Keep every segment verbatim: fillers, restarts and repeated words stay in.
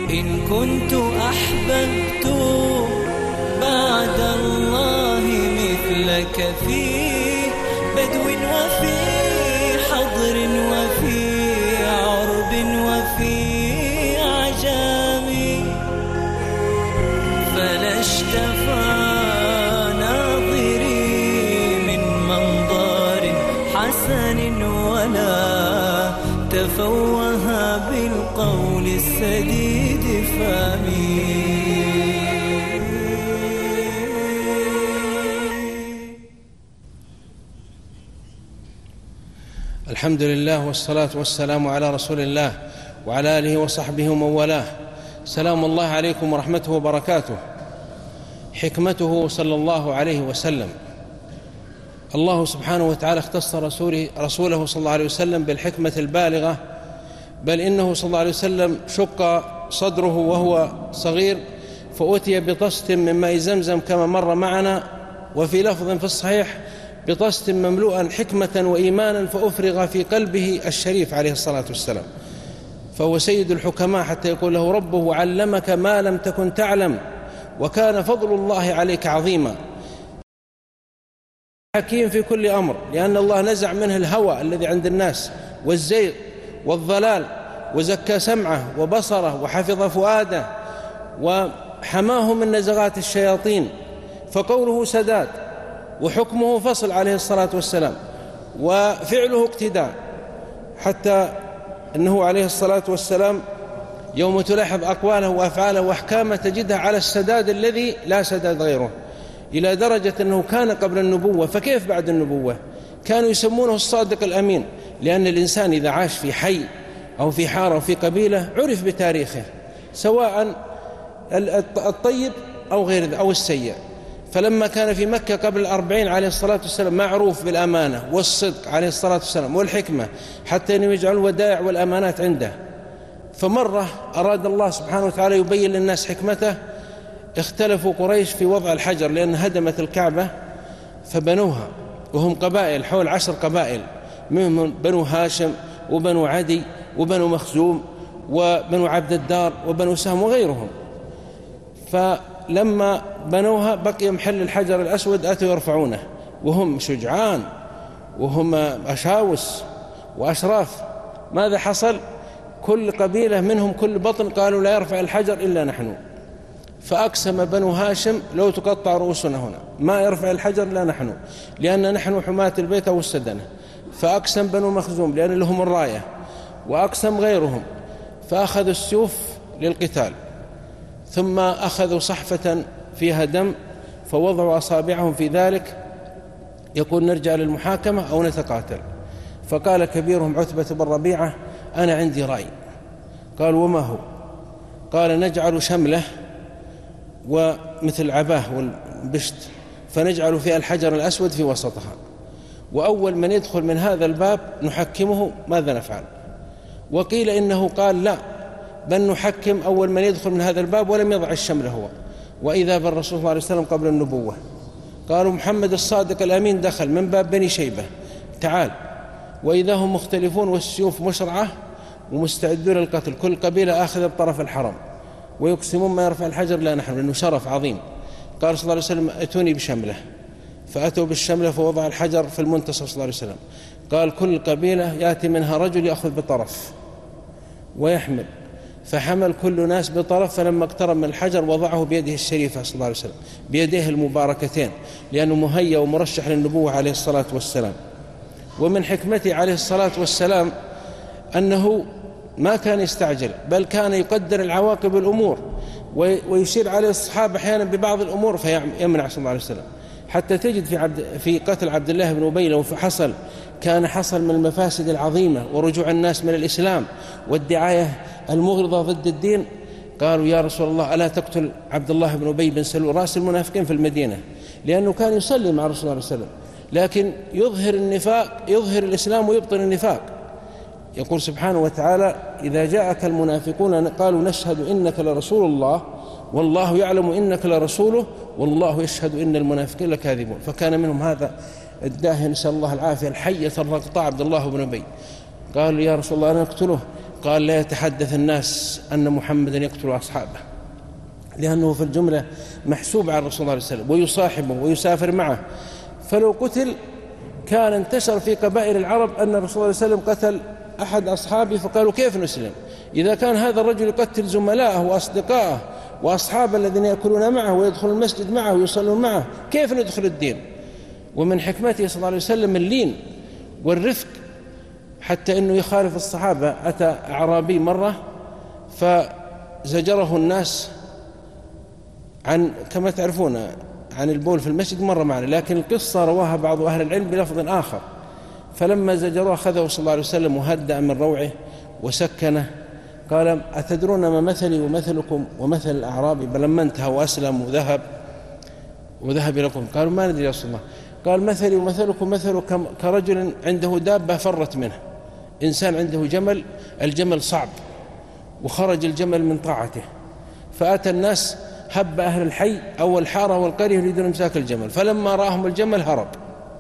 إن كنت أحببت بعد الله مثلك في بدو وفي حضر وفي عرب وفي عجام، فلا اشتفى ناظري من منظر حسن ولا تفوه بالقول السديد فامي. الحمد لله والصلاة والسلام على رسول الله وعلى آله وصحبه ومن والاه. سلام الله عليكم ورحمته وبركاته. حكمته صلى الله عليه وسلم. الله سبحانه وتعالى اختص رسوله, رسوله صلى الله عليه وسلم بالحكمة البالغة، بل إنه صلى الله عليه وسلم شق صدره وهو صغير فأتي بطست من ماء زمزم كما مر معنا، وفي لفظ في الصحيح بطست مملوءا حكمة وإيمانا فأفرغ في قلبه الشريف عليه الصلاة والسلام، فهو سيد الحكماء حتى يقول له ربه وعلمك ما لم تكن تعلم وكان فضل الله عليك عظيما. حكيم في كل أمر، لأن الله نزع منه الهوى الذي عند الناس والزيغ والضلال، وزكى سمعه وبصره وحفظ فؤاده وحماه من نزغات الشياطين، فقوله سداد وحكمه فصل عليه الصلاة والسلام وفعله اقتداء، حتى أنه عليه الصلاة والسلام يوم تلاحظ أقواله وأفعاله وأحكامه تجدها على السداد الذي لا سداد غيره، إلى درجة أنه كان قبل النبوة، فكيف بعد النبوة؟ كانوا يسمونه الصادق الأمين، لأن الإنسان إذا عاش في حي أو في حارة أو في قبيلة عرف بتاريخه، سواء الطيب أو غير أو السيء. فلما كان في مكة قبل الأربعين عليه الصلاة والسلام معروف بالأمانة والصدق عليه الصلاة والسلام والحكمة، حتى أنه يجعل الودائع والأمانات عنده. فمرة أراد الله سبحانه وتعالى يبين للناس حكمته، اختلفوا قريش في وضع الحجر، لأن هدمت الكعبة فبنوها، وهم قبائل حول عشر قبائل، منهم بنو هاشم وبنو عدي وبنو مخزوم وبنو عبد الدار وبنو سهم وغيرهم. فلما بنوها بقي محل الحجر الأسود أتوا يرفعونه، وهم شجعان وهم أشاوس وأشراف. ماذا حصل؟ كل قبيلة منهم كل بطن قالوا لا يرفع الحجر إلا نحن، فأقسم بنو هاشم لو تقطع رؤوسنا هنا ما يرفع الحجر لا نحن، لأن نحن حماة البيت والسدنة. فأقسم بنو مخزوم لأن لهم الراية، وأقسم غيرهم، فأخذوا السيوف للقتال، ثم أخذوا صحفة فيها دم فوضعوا أصابعهم في ذلك، يقول نرجع للمحاكمة أو نتقاتل. فقال كبيرهم عتبة بن ربيعة أنا عندي رأي. قال وما هو؟ قال نجعل شمله ومثل عباه والبشت، فنجعل فيها الحجر الأسود في وسطها، وأول من يدخل من هذا الباب نحكمه ماذا نفعل؟ وقيل إنه قال لا، بل نحكم أول من يدخل من هذا الباب، ولم يضع الشمل هو. وإذا بالرسول صلى الله عليه وسلم قبل النبوة قالوا محمد الصادق الأمين دخل من باب بني شيبة تعال، وإذا هم مختلفون والسيوف مشرعة ومستعدون للقتل، كل قبيلة آخذ بطرف الحرم، ويقسمون ما يرفع الحجر لا نحن، لأنه شرف عظيم. قال صلى الله عليه وسلم أتوني بشمله، فأتوا بالشملة فوضع الحجر في المنتصف صلى الله عليه وسلم. قال كل قبيلة يأتي منها رجل يأخذ بطرف ويحمل، فحمل كل ناس بطرف، فلما اقترب من الحجر وضعه بيده الشريفة صلى الله عليه وسلم، بيديه المباركتين، لأنه مهيأ ومرشح للنبوة عليه الصلاة والسلام. ومن حكمته عليه الصلاة والسلام أنه ما كان يستعجل، بل كان يقدر العواقب الأمور، ويشير عليه الصحابة أحيانا ببعض الأمور فيمنع صلى الله عليه وسلم. حتى تجد في, عبد في قتل عبد الله بن أبي لو حصل، كان حصل من المفاسد العظيمة ورجوع الناس من الإسلام والدعاية المغرضة ضد الدين. قالوا يا رسول الله ألا تقتل عبد الله بن أبي بن سلول رأس المنافقين في المدينة، لأنه كان يصلي مع رسول الله صلى الله عليه وسلم، لكن يظهر النفاق، يظهر الإسلام ويبطن النفاق. يقول سبحانه وتعالى إذا جاءك المنافقون قالوا نشهد إنك لرسول الله والله يعلم إنك لرسوله والله يشهد إن المنافقين لكاذبون. فكان منهم هذا الداهن نسأل الله العافية الحية الرقطاء عبد الله بن أبي. قالوا يا رسول الله نقتله، قال لا يتحدث الناس أن محمدا يقتل أصحابه، لأنه في الجملة محسوب على الرسول صلى الله عليه وسلم ويصاحبه ويسافر معه، فلو قتل كان انتشر في قبائل العرب أن الرسول صلى الله عليه وسلم قتل أحد أصحابه، فقالوا كيف نسلم إذا كان هذا الرجل يقتل زملائه وأصدقائه وأصحاب الذين يأكلون معه ويدخل المسجد معه ويصلون معه، كيف ندخل الدين؟ ومن حكمته صلى الله عليه وسلم اللين والرفق، حتى أنه يخالف الصحابة. أتى أعرابي مرة فزجره الناس عن كما تعرفون عن البول في المسجد مرة معنا، لكن القصة رواها بعض أهل العلم بلفظ آخر. فلما زجروه أخذه صلى الله عليه وسلم وهدأ من روعه وسكنه، قال أتدرون ما مثلي ومثلكم ومثل الأعرابي؟ بل لما انتهى وأسلم وذهب وذهب إليكم قالوا ما ندري يا رسول الله. قال مثلي ومثلكم مثل كرجل عنده دابة فرت منه، إنسان عنده جمل، الجمل صعب وخرج الجمل من طاعته، فأتى الناس هب أهل الحي أو الحارة والقرية يريدون امساك الجمل، فلما رأهم الجمل هرب.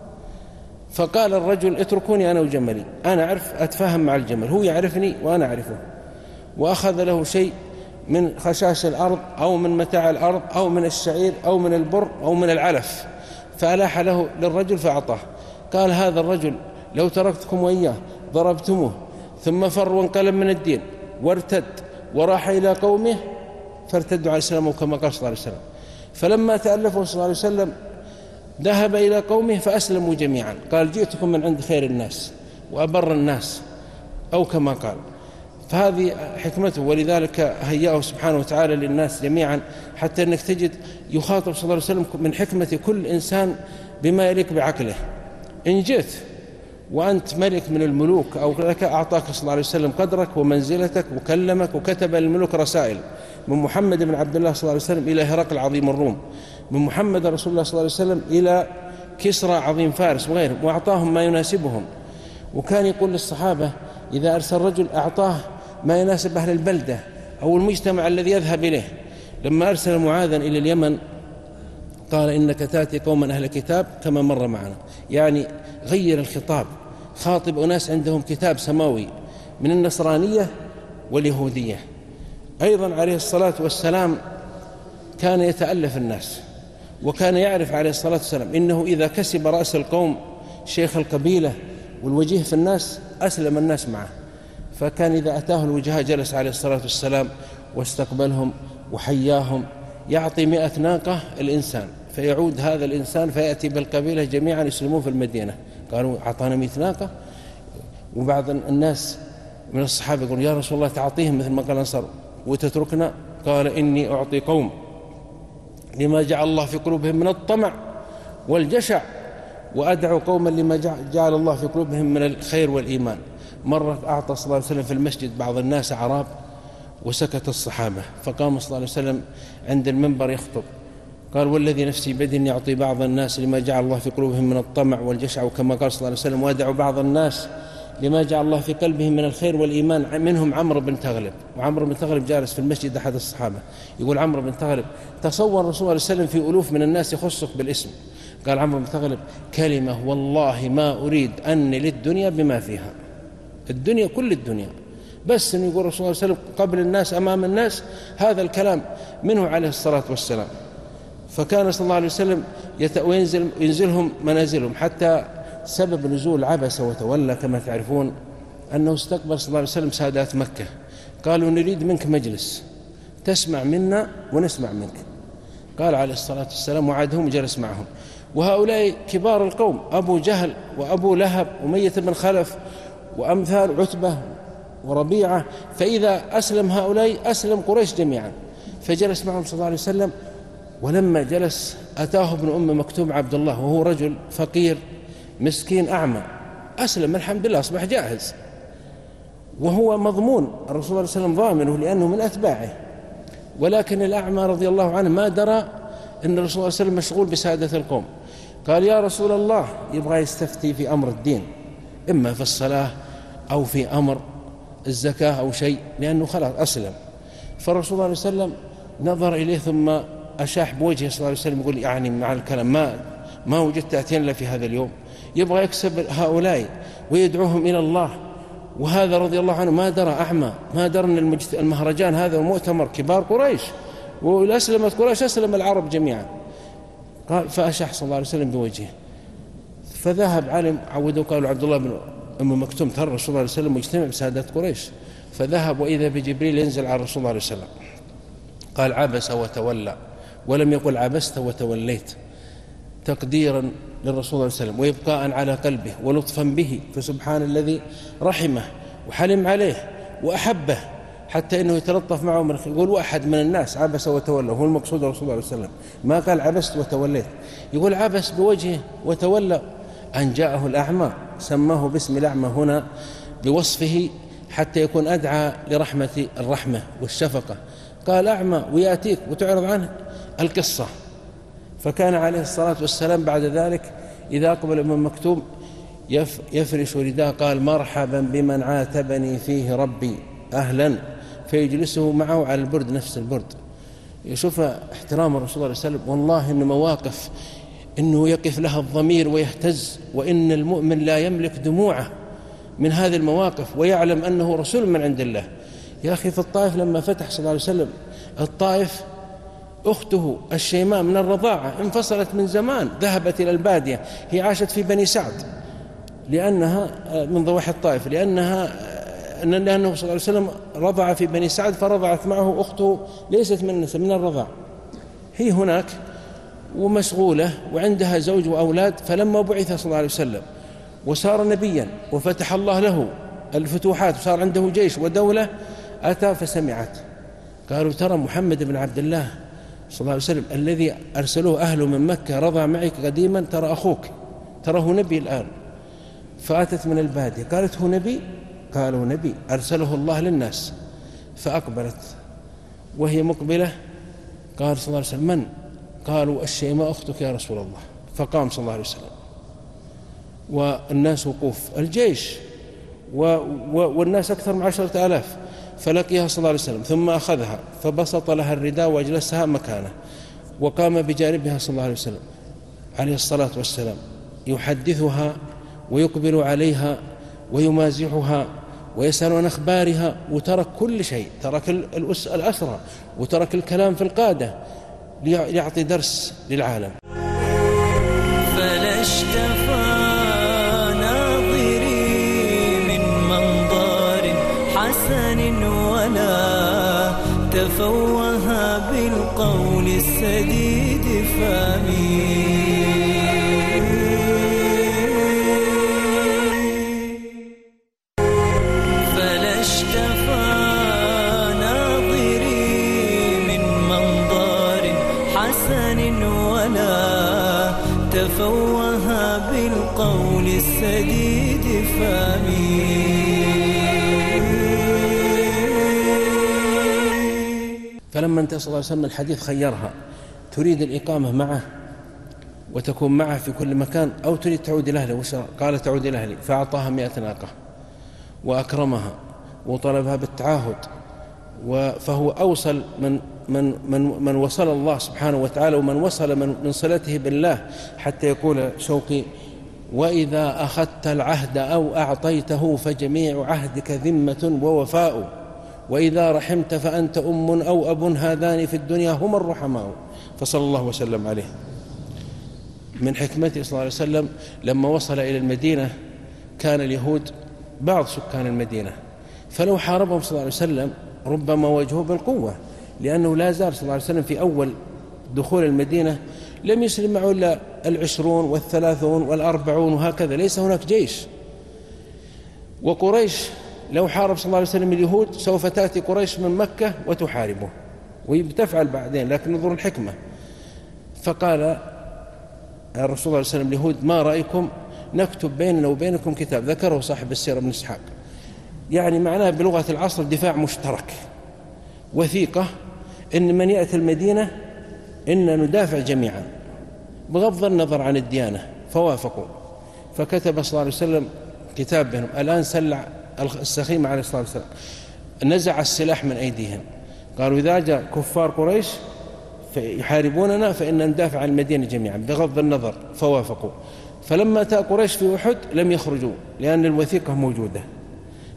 فقال الرجل اتركوني أنا وجملي، أنا أعرف أتفاهم مع الجمل، هو يعرفني وأنا أعرفه. وأخذ له شيء من خشاش الأرض أو من متاع الأرض أو من الشعير أو من البر أو من العلف، فألاح له للرجل فأعطاه. قال هذا الرجل لو تركتكم وإياه ضربتموه ثم فر وانقلب من الدين وارتد وراح إلى قومه فارتدوا على الإسلام كما قال صلى الله عليه وسلم. فلما تألفه صلى الله عليه وسلم ذهب إلى قومه فأسلموا جميعا. قال جئتكم من عند خير الناس وأبر الناس أو كما قال. فهذه حكمته، ولذلك هيأه سبحانه وتعالى للناس جميعا، حتى أنك تجد يخاطب صلى الله عليه وسلم من حكمة كل إنسان بما يليق بعقله. إن جئت وأنت ملك من الملوك أو لك، أعطاك صلى الله عليه وسلم قدرك ومنزلتك وكلمك وكتب للملوك رسائل، من محمد بن عبد الله صلى الله عليه وسلم إلى هرقل عظيم الروم، من محمد رسول الله صلى الله عليه وسلم إلى كسرى عظيم فارس وغيرهم، وأعطاهم ما يناسبهم. وكان يقول للصحابة إذا أرسل رجل أعطاه ما يناسب أهل البلدة أو المجتمع الذي يذهب إليه. لما أرسل معاذا إلى اليمن قال إنك تأتي قوما أهل كتاب كما مر معنا، يعني غير الخطاب، خاطب أناس عندهم كتاب سماوي من النصرانية واليهودية. أيضا عليه الصلاة والسلام كان يتألف الناس، وكان يعرف عليه الصلاة والسلام إنه إذا كسب رأس القوم شيخ القبيلة والوجيه في الناس أسلم الناس معه. فكان إذا أتاه الوجهاء جلس عليه الصلاة والسلام واستقبلهم وحياهم، يعطي مئة ناقة الإنسان، فيعود هذا الإنسان فيأتي بالقبيلة جميعا يسلمون في المدينة. قالوا أعطانا مئة ناقة. وبعض الناس من الصحابة يقول يا رسول الله تعطيهم مثل ما قال الأنصار وتتركنا؟ قال إني أعطي قوم لما جعل الله في قلوبهم من الطمع والجشع، وأدعو قوما لما جعل الله في قلوبهم من الخير والإيمان. مرة أعطى صلى الله عليه وسلم في المسجد بعض الناس أعراب وسكت الصحابة، فقام صلى الله عليه وسلم عند المنبر يخطب قال والذي نفسي بيده يعطي بعض الناس لما جعل الله في قلوبهم من الطمع والجشع، وكما قال صلى الله عليه وسلم وأدعو بعض الناس لما جعل الله في قلبهم من الخير والإيمان، منهم عمرو بن تغلب. وعمرو بن تغلب جالس في المسجد أحد الصحابة، يقول عمرو بن تغلب تصور الرسول صلى الله عليه وسلم في ألوف من الناس يخصك بالاسم. قال عمرو بن تغلب كلمة والله ما أريد أن للدنيا بما فيها، الدنيا كل الدنيا، بس أن يقول الرسول صلى الله عليه وسلم قبل الناس أمام الناس هذا الكلام منه عليه الصلاة والسلام. فكان صلى الله عليه وسلم وينزل ينزلهم منازلهم، حتى سبب نزول عبس وتولى كما تعرفون أنه استقبل صلى الله عليه وسلم سادات مكة، قالوا نريد منك مجلس تسمع منا ونسمع منك. قال عليه الصلاة والسلام وعدهم وجلس معهم. وهؤلاء كبار القوم، أبو جهل وأبو لهب وأمية بن خلف وأمثال عتبة وربيعة، فإذا أسلم هؤلاء أسلم قريش جميعا. فجلس معهم صلى الله عليه وسلم، ولما جلس أتاه ابن أم مكتوم عبد الله وهو رجل فقير مسكين أعمى، أسلم الحمد لله أصبح جاهز، وهو مضمون الرسول صلى الله عليه وسلم ضامنه لأنه من أتباعه. ولكن الأعمى رضي الله عنه ما درى أن الرسول صلى الله عليه وسلم مشغول بسادة القوم. قال يا رسول الله، يبغى يستفتي في أمر الدين، إما في الصلاة أو في أمر الزكاة أو شيء، لأنه خلاص أسلم. فالرسول صلى الله عليه وسلم نظر إليه ثم أشاح بوجهه صلى الله عليه وسلم يقول يعني مع الكلام ما ما وجدت تأتين إلا في هذا اليوم. يبغى يكسب هؤلاء ويدعوهم إلى الله وهذا رضي الله عنه ما درى، أعمى، ما درى أن المهرجان هذا المؤتمر كبار قريش، وأسلمت قريش أسلم العرب جميعا. قال فأشح صلى الله عليه وسلم بوجهه، فذهب علم عودوا قالوا عبد الله بن أم مكتوم ترى الرسول صلى الله عليه وسلم مجتمع بسادات قريش، فذهب وإذا بجبريل ينزل على الرسول صلى الله عليه وسلم. قال عبس وتولى، ولم يقل عبست وتوليت، تقديرا للرسول صلى الله عليه وسلم وإبقاء على قلبه ولطفا به، فسبحان الذي رحمه وحلم عليه وأحبه حتى إنه يتلطف معه من يقول واحد من الناس عبس وتولى، هو المقصود الرسول صلى الله عليه وسلم، ما قال عبست وتوليت، يقول عبس بوجهه وتولى أن جاءه الأعمى، سماه باسم الأعمى هنا بوصفه حتى يكون أدعى لرحمة الرحمة والشفقة. قال أعمى ويأتيك وتعرض عنه القصة. فكان عليه الصلاة والسلام بعد ذلك إذا أقبل ابن مكتوم يفرش رداء، قال مرحبا بمن عاتبني فيه ربي أهلا، فيجلسه معه على البرد نفس البرد. يشوف احترام الرسول صلى الله عليه وسلم، والله إن مواقف إنه يقف لها الضمير ويهتز، وإن المؤمن لا يملك دموعه من هذه المواقف ويعلم أنه رسول من عند الله. يا أخي في الطائف لما فتح صلى الله عليه وسلم الطائف، أخته الشيماء من الرضاعة انفصلت من زمان، ذهبت إلى البادية، هي عاشت في بني سعد لأنها من ضواحي الطائف، لأنها لأنه صلى الله عليه وسلم رضع في بني سعد، فرضعت معه أخته ليست من النسب من الرضاع، هي هناك ومشغولة وعندها زوج وأولاد. فلما بعث صلى الله عليه وسلم وصار نبيا وفتح الله له الفتوحات وصار عنده جيش ودولة، أتى فسمعت، قالوا ترى محمد بن عبد الله صلى الله عليه وسلم الذي أرسلوه أهله من مكة رضع معك قديما، ترى أخوك، ترى هو نبي الآن. فأتت من البادية قالت هو نبي؟ قالوا نبي أرسله الله للناس. فأقبلت وهي مقبلة، قال صلى الله عليه وسلم من؟ قالوا الشيماء أختك يا رسول الله. فقام صلى الله عليه وسلم والناس وقوف الجيش و و والناس أكثر من عشرة آلاف، فلقيها صلى الله عليه وسلم ثم أخذها فبسط لها الرداء وأجلسها مكانه، وقام بجانبها صلى الله عليه وسلم عليه الصلاة والسلام يحدثها ويقبل عليها ويمازحها ويسأل عن أخبارها، وترك كل شيء، ترك الأسرى وترك الكلام في القادة ليعطي درس للعالم. فلا اشتفى ناظري من منظر حسن ولا تفوه بالقول السديد فامي. فلا اشتفى ناظري من منظر حسن ولا تفوه بالقول السديد فامي. فلما انتهى صلى الله عليه وسلم الحديث خيرها، تريد الإقامة معه وتكون معه في كل مكان أو تريد تعود إلى أهله؟ قال تعود إلى أهلي. فأعطاها مئة ناقة وأكرمها وطلبها بالتعاهد، فهو أوصل من, من, من, من وصل الله سبحانه وتعالى، ومن وصل من, من صلته بالله، حتى يقول شوقي وإذا أخذت العهد أو أعطيته فجميع عهدك ذمة ووفاء، وإذا رحمت فأنت أم أو أب هذان في الدنيا هما الرحماء. فصلى الله وسلم عليه. من حكمته صلى الله عليه وسلم لما وصل إلى المدينة كان اليهود بعض سكان المدينة، فلو حاربهم صلى الله عليه وسلم ربما واجهوه بالقوة، لأنه لا زال صلى الله عليه وسلم في أول دخول المدينة لم يسلم معه إلا العشرون والثلاثون والأربعون وهكذا، ليس هناك جيش. وقريش لو حارب صلى الله عليه وسلم اليهود سوف تأتي قريش من مكة وتحاربه، وتفعل بعدين، لكن انظروا الحكمة. فقال الرسول صلى الله عليه وسلم اليهود ما رأيكم نكتب بيننا وبينكم كتاب، ذكره صاحب السيرة ابن إسحاق، يعني معناه بلغة العصر دفاع مشترك، وثيقة إن من يأتي المدينة إن ندافع جميعا بغض النظر عن الديانة. فوافقوا، فكتب صلى الله عليه وسلم كتاب بينهم. الآن سلع السخيمة عليه الصلاة والسلام، نزع السلاح من أيديهم، قالوا إذا جاء كفار قريش يحاربوننا فإن ندافع عن المدينة جميعا بغض النظر. فوافقوا. فلما أتى قريش في أحد لم يخرجوا لأن الوثيقة موجودة،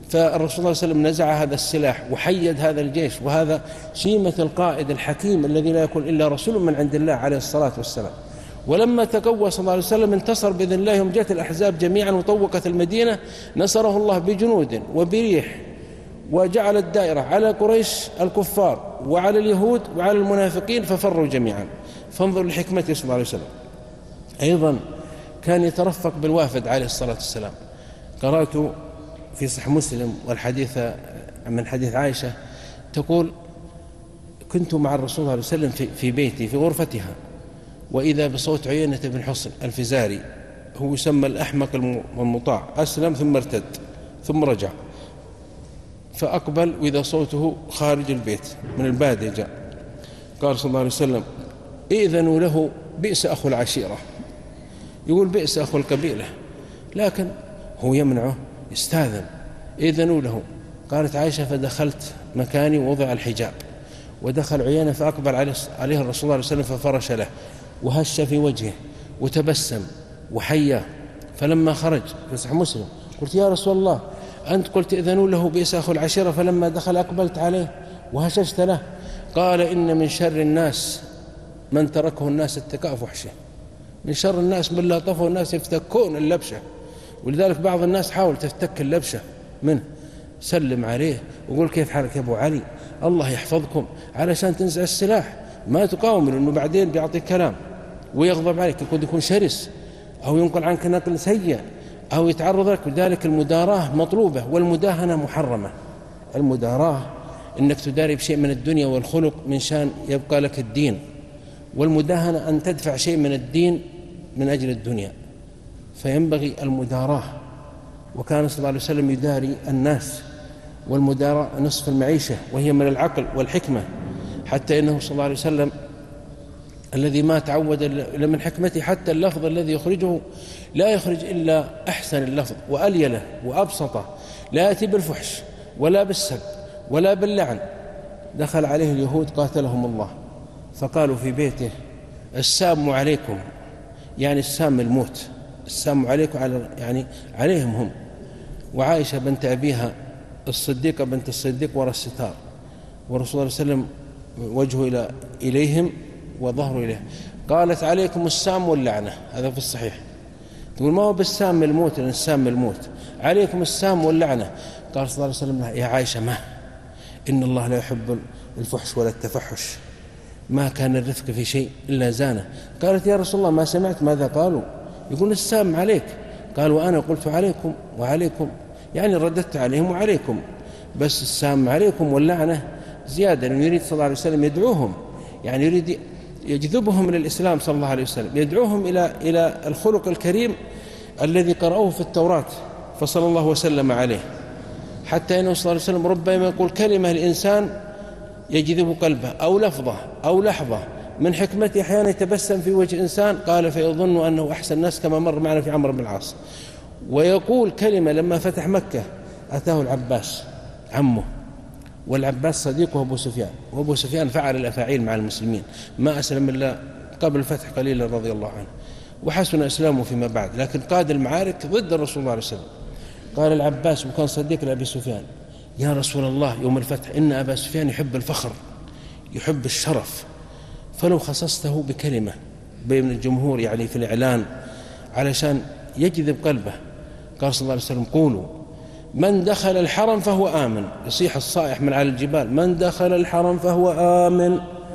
فالرسول صلى الله عليه وسلم نزع هذا السلاح وحيد هذا الجيش، وهذا شيمة القائد الحكيم الذي لا يكون إلا رسول من عند الله عليه الصلاة والسلام. ولما تقوى صلى الله عليه وسلم انتصر بإذن الله. يوم جاءت الأحزاب جميعا وطوقت المدينة نصره الله بجنود وبريح، وجعل الدائرة على قريش الكفار وعلى اليهود وعلى المنافقين ففروا جميعا. فانظر لحكمته صلى الله عليه وسلم. أيضا كان يترفق بالوافد عليه الصلاة والسلام. قرأت في صحيح مسلم والحديث من حديث عائشة تقول: كنت مع الرسول صلى الله عليه وسلم في بيتي في غرفتها، وإذا بصوت عيينة بن حصن الفزاري، هو يسمى الأحمق المطاع، أسلم ثم ارتد ثم رجع، فأقبل وإذا صوته خارج البيت من البادية جاء. قال صلى الله عليه وسلم: إذنوا له، بئس أخو العشيرة. يقول بئس أخو القبيلة، لكن هو يمنعه، يستاذن. إذنوا له. قالت عائشة: فدخلت مكاني ووضع الحجاب، ودخل عيينة فأقبل عليه الرسول صلى الله عليه وسلم ففرش له وهش في وجهه وتبسم وحياه. فلما خرج في صحيح مسلم قلت: يا رسول الله، أنت قلت إذنوا له بئس أخو العشيرة، فلما دخل أقبلت عليه وهششت له. قال: إن من شر الناس من تركه الناس اتكاء فحشه. من شر الناس من لا طفه الناس يفتكون اللبشة، ولذلك بعض الناس حاول تفتك اللبشة منه. سلم عليه وقول: كيف حالك يا أبو علي، الله يحفظكم، علشان تنزع السلاح، ما تقاوم، لأنه بعدين بيعطيك كلام ويغضب عليك، يكون يكون شرس أو ينقل عنك نقل سيء أو يتعرض لك. لذلك المداراة مطلوبة والمداهنة محرمة. المداراة إنك تداري بشيء من الدنيا والخلق من شان يبقى لك الدين، والمداهنة أن تدفع شيء من الدين من أجل الدنيا، فينبغي المداراة. وكان صلى الله عليه وسلم يداري الناس، والمداراة نصف المعيشة، وهي من العقل والحكمة، حتى إنه صلى الله عليه وسلم الذي ما تعود إلا من حكمته حتى اللفظ الذي يخرجه لا يخرج إلا أحسن اللفظ وأليله وأبسطه، لا يأتي بالفحش ولا بالسب ولا باللعن. دخل عليه اليهود قاتلهم الله، فقالوا في بيته: السام عليكم، يعني السام الموت، السام عليكم على يعني عليهم هم. وعائشة بنت أبيها الصديقة بنت الصديق وراء الستار، والرسول صلى الله عليه وسلم وجهه إلى إليهم وظهره إليه. قالت: عليكم السام واللعنة. هذا في الصحيح. تقول: ما هو بالسام الموت، لأن السام الموت، عليكم السام واللعنة. قال صلى الله عليه وسلم: يا عائشة، ما إن الله لا يحب الفحش ولا التفحش، ما كان الرفق في شيء إلا زانه. قالت: يا رسول الله، ما سمعت ماذا قالوا؟ يقول: السام عليك. قال: وأنا قلت عليكم وعليكم، يعني رددت عليهم وعليكم، بس السام عليكم واللعنة زيادة. لأنه يريد صلى الله عليه وسلم يدعوهم، يعني يريد يجذبهم إلى الإسلام صلى الله عليه وسلم، يدعوهم إلى إلى الخلق الكريم الذي قرأوه في التوراة، فصلى الله وسلم عليه. حتى إنه صلى الله عليه وسلم ربما يقول كلمة الإنسان يجذب قلبه، أو لفظة أو لحظة من حكمته أحيانا يتبسم في وجه إنسان، قال فيظن أنه أحسن الناس، كما مر معنا في عمرو بن العاص. ويقول كلمة لما فتح مكة أتاه العباس عمه، والعباس صديقه أبو سفيان، وأبو سفيان فعل الأفاعيل مع المسلمين، ما أسلم إلا قبل الفتح قليلا رضي الله عنه، وحسن إسلامه فيما بعد، لكن قاد المعارك ضد الرسول صلى الله عليه وسلم. قال العباس، وكان صديق لأبي سفيان: يا رسول الله يوم الفتح إن أبا سفيان يحب الفخر، يحب الشرف، فلو خصصته بكلمة بين الجمهور يعني في الإعلان علشان يجذب قلبه. قال صلى الله عليه وسلم: قولوا من دخل الحرم فهو آمن. يصيح الصائح من على الجبال: من دخل الحرم فهو آمن،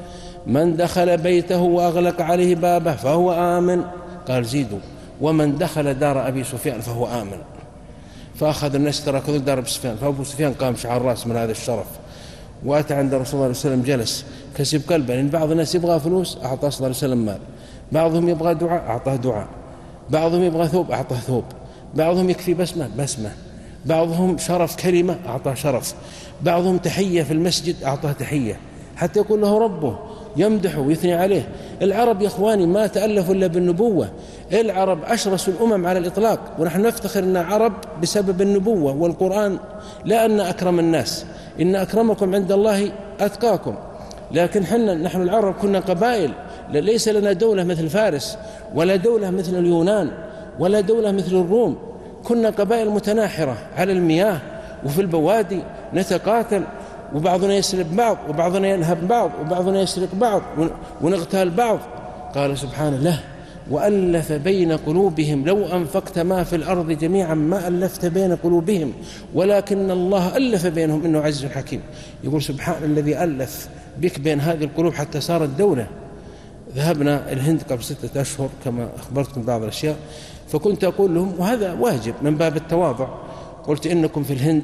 من دخل بيته وأغلق عليه بابه فهو آمن. قال: زيدوا: ومن دخل دار أبي سفيان فهو آمن. فأخذ الناس تركوا دار أبي سفيان، فأبو سفيان قام شعر الرأس من هذا الشرف، وأتى عند رسول الله صلى الله عليه وسلم جلس كسب قلبه، لأن بعض الناس يبغى فلوس أعطاه صلى الله عليه وسلم مال، بعضهم يبغى دعاء أعطاه دعاء، بعضهم يبغى ثوب أعطاه ثوب، بعضهم يكفي بسمة بسمة، بعضهم شرف كلمة أعطاه شرف، بعضهم تحية في المسجد أعطاه تحية، حتى يقول له ربه يمدحه ويثني عليه. العرب يا إخواني ما تألفوا إلا بالنبوة، العرب أشرس الأمم على الإطلاق، ونحن نفتخر أن عرب بسبب النبوة والقرآن، لا أن أكرم الناس، إن أكرمكم عند الله أتقاكم. لكن حنا نحن العرب كنا قبائل، ليس لنا دولة مثل فارس، ولا دولة مثل اليونان، ولا دولة مثل الروم، كنا قبائل متناحرة على المياه وفي البوادي نتقاتل، وبعضنا يسلب بعض، وبعضنا ينهب بعض، وبعضنا يسرق بعض، ونغتال بعض. قال سبحانه له وألف بين قلوبهم لو أنفقت ما في الأرض جميعا ما ألفت بين قلوبهم ولكن الله ألف بينهم إنه عزيز حكيم. يقول سبحان الذي ألف بك بين هذه القلوب حتى صارت دولة. ذهبنا الهند قبل ستة أشهر كما أخبرتكم بعض الأشياء، فكنت أقول لهم وهذا واجب من باب التواضع، قلت إنكم في الهند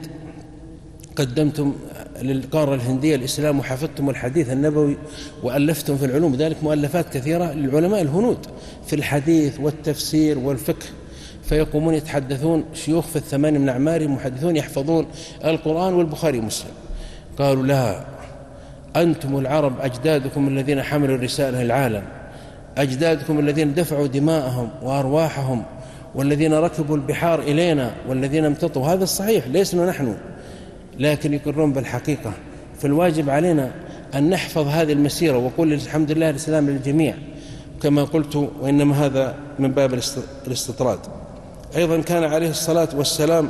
قدمتم للقارة الهندية الإسلام وحفظتم الحديث النبوي وألفتم في العلوم، ذلك مؤلفات كثيرة للعلماء الهنود في الحديث والتفسير والفقه، فيقومون يتحدثون شيوخ في الثمانية من أعمارهم محدثون يحفظون القرآن والبخاري ومسلم. قالوا لا، أنتم العرب أجدادكم الذين حملوا الرسالة للعالم، أجدادكم الذين دفعوا دماءهم وأرواحهم والذين ركبوا البحار إلينا والذين امتطوا. هذا الصحيح، ليسنا نحن، لكن يقرون بالحقيقة. فالواجب علينا أن نحفظ هذه المسيرة وقول الحمد لله الإسلام للجميع كما قلت، وإنما هذا من باب الاستطراد. أيضا كان عليه الصلاة والسلام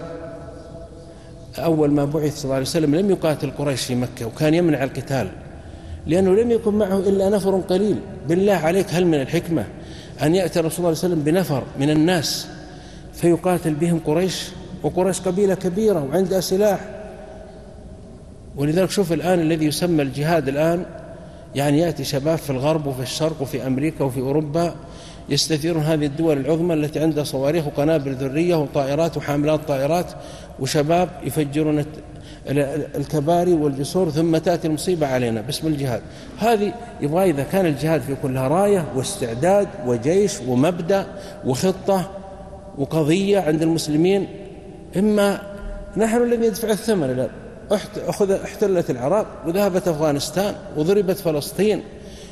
أول ما بعث صلى الله عليه وسلم لم يقاتل قريش في مكة، وكان يمنع القتال لأنه لم يكن معه إلا نفر قليل. بالله عليك هل من الحكمة أن يأتي الرسول صلى الله عليه وسلم بنفر من الناس فيقاتل بهم قريش؟ وقريش قبيلة كبيرة وعندها سلاح. ولذلك شوف الآن الذي يسمى الجهاد الآن، يعني يأتي شباب في الغرب وفي الشرق وفي أمريكا وفي أوروبا يستثيرون هذه الدول العظمى التي عندها صواريخ وقنابل ذرية وطائرات وحاملات طائرات، وشباب يفجرون الكباري والجسور، ثم تأتي المصيبة علينا باسم الجهاد. هذه يبغى إذا كان الجهاد في كلها راية واستعداد وجيش ومبدأ وخطة وقضية عند المسلمين، إما نحن الذي ندفع الثمن الآن. احتلت العراق وذهبت أفغانستان وضربت فلسطين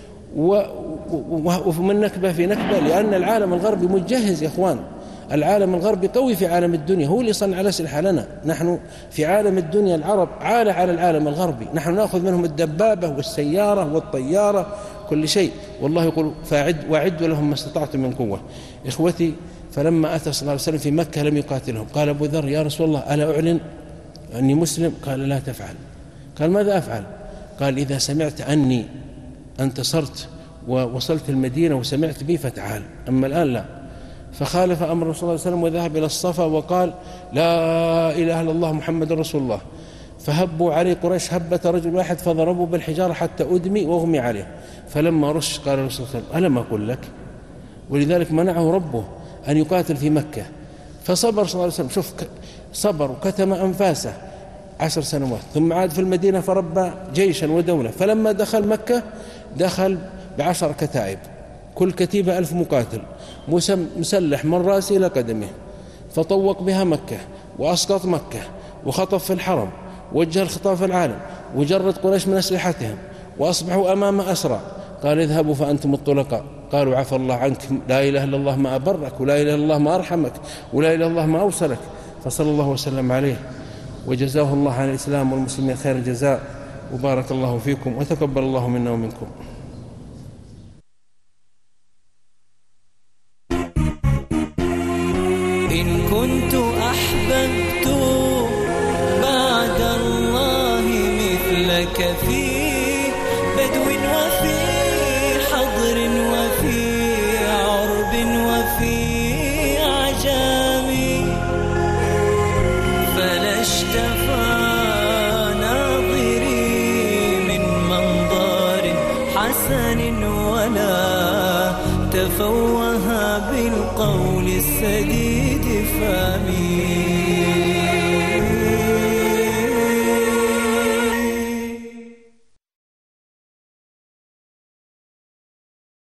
ومن نكبة في نكبة، لأن العالم الغربي مجهز يا إخوان. العالم الغربي قوي في عالم الدنيا، هو اللي صنع الأسلحة لنا. نحن في عالم الدنيا العرب عالة على العالم الغربي، نحن نأخذ منهم الدبابة والسيارة والطيارة كل شيء. والله يقول فأعد وأعدوا لهم ما استطعتم من قوة. إخوتي، فلما أتى صلى الله عليه وسلم في مكة لم يقاتلهم. قال أبو ذر يا رسول الله ألا أعلن أني مسلم؟ قال لا تفعل. قال ماذا أفعل؟ قال إذا سمعت أني انتصرت ووصلت المدينة وسمعت بي فتعال، أما الآن لا. فخالف أمر الرسول صلى الله عليه وسلم وذهب إلى الصفا وقال لا إله إلا الله محمد رسول الله. فهبوا عليه قريش هبة رجل واحد فضربوا بالحجارة حتى أدمي وأغمي عليه. فلما رش قال الرسول صلى الله عليه وسلم ألم أقل لك؟ ولذلك منعه ربه أن يقاتل في مكة، فصبر صلى الله عليه وسلم. شوف صبر وكتم أنفاسه عشر سنوات، ثم عاد في المدينة فربى جيشا ودولة. فلما دخل مكة دخل بعشر كتائب، كل كتيبة ألف مقاتل مسلح من رأسه إلى قدمه، فطوق بها مكة وأسقط مكة وخطف في الحرم، وجه الخطاب في العالم، وجرد قريش من أسلحتهم، وأصبحوا أمام أسرى. قال اذهبوا فأنتم الطلقاء. قالوا عفى الله عنك، لا إله إلا الله ما أبرك، ولا إله إلا الله ما أرحمك، ولا إله إلا الله ما أوصلك. فصلى الله وسلم عليه وجزاه الله عن الإسلام والمسلمين خير الجزاء، وبارك الله فيكم وتقبل الله منا ومنكم. إن كنت أحببت بعد الله مثلك في بدو وفي حضر وفي عرب وفي عجام، فلا اشتفى ناظري من منظر حسن ولا تفوه بالقول السديد فامي.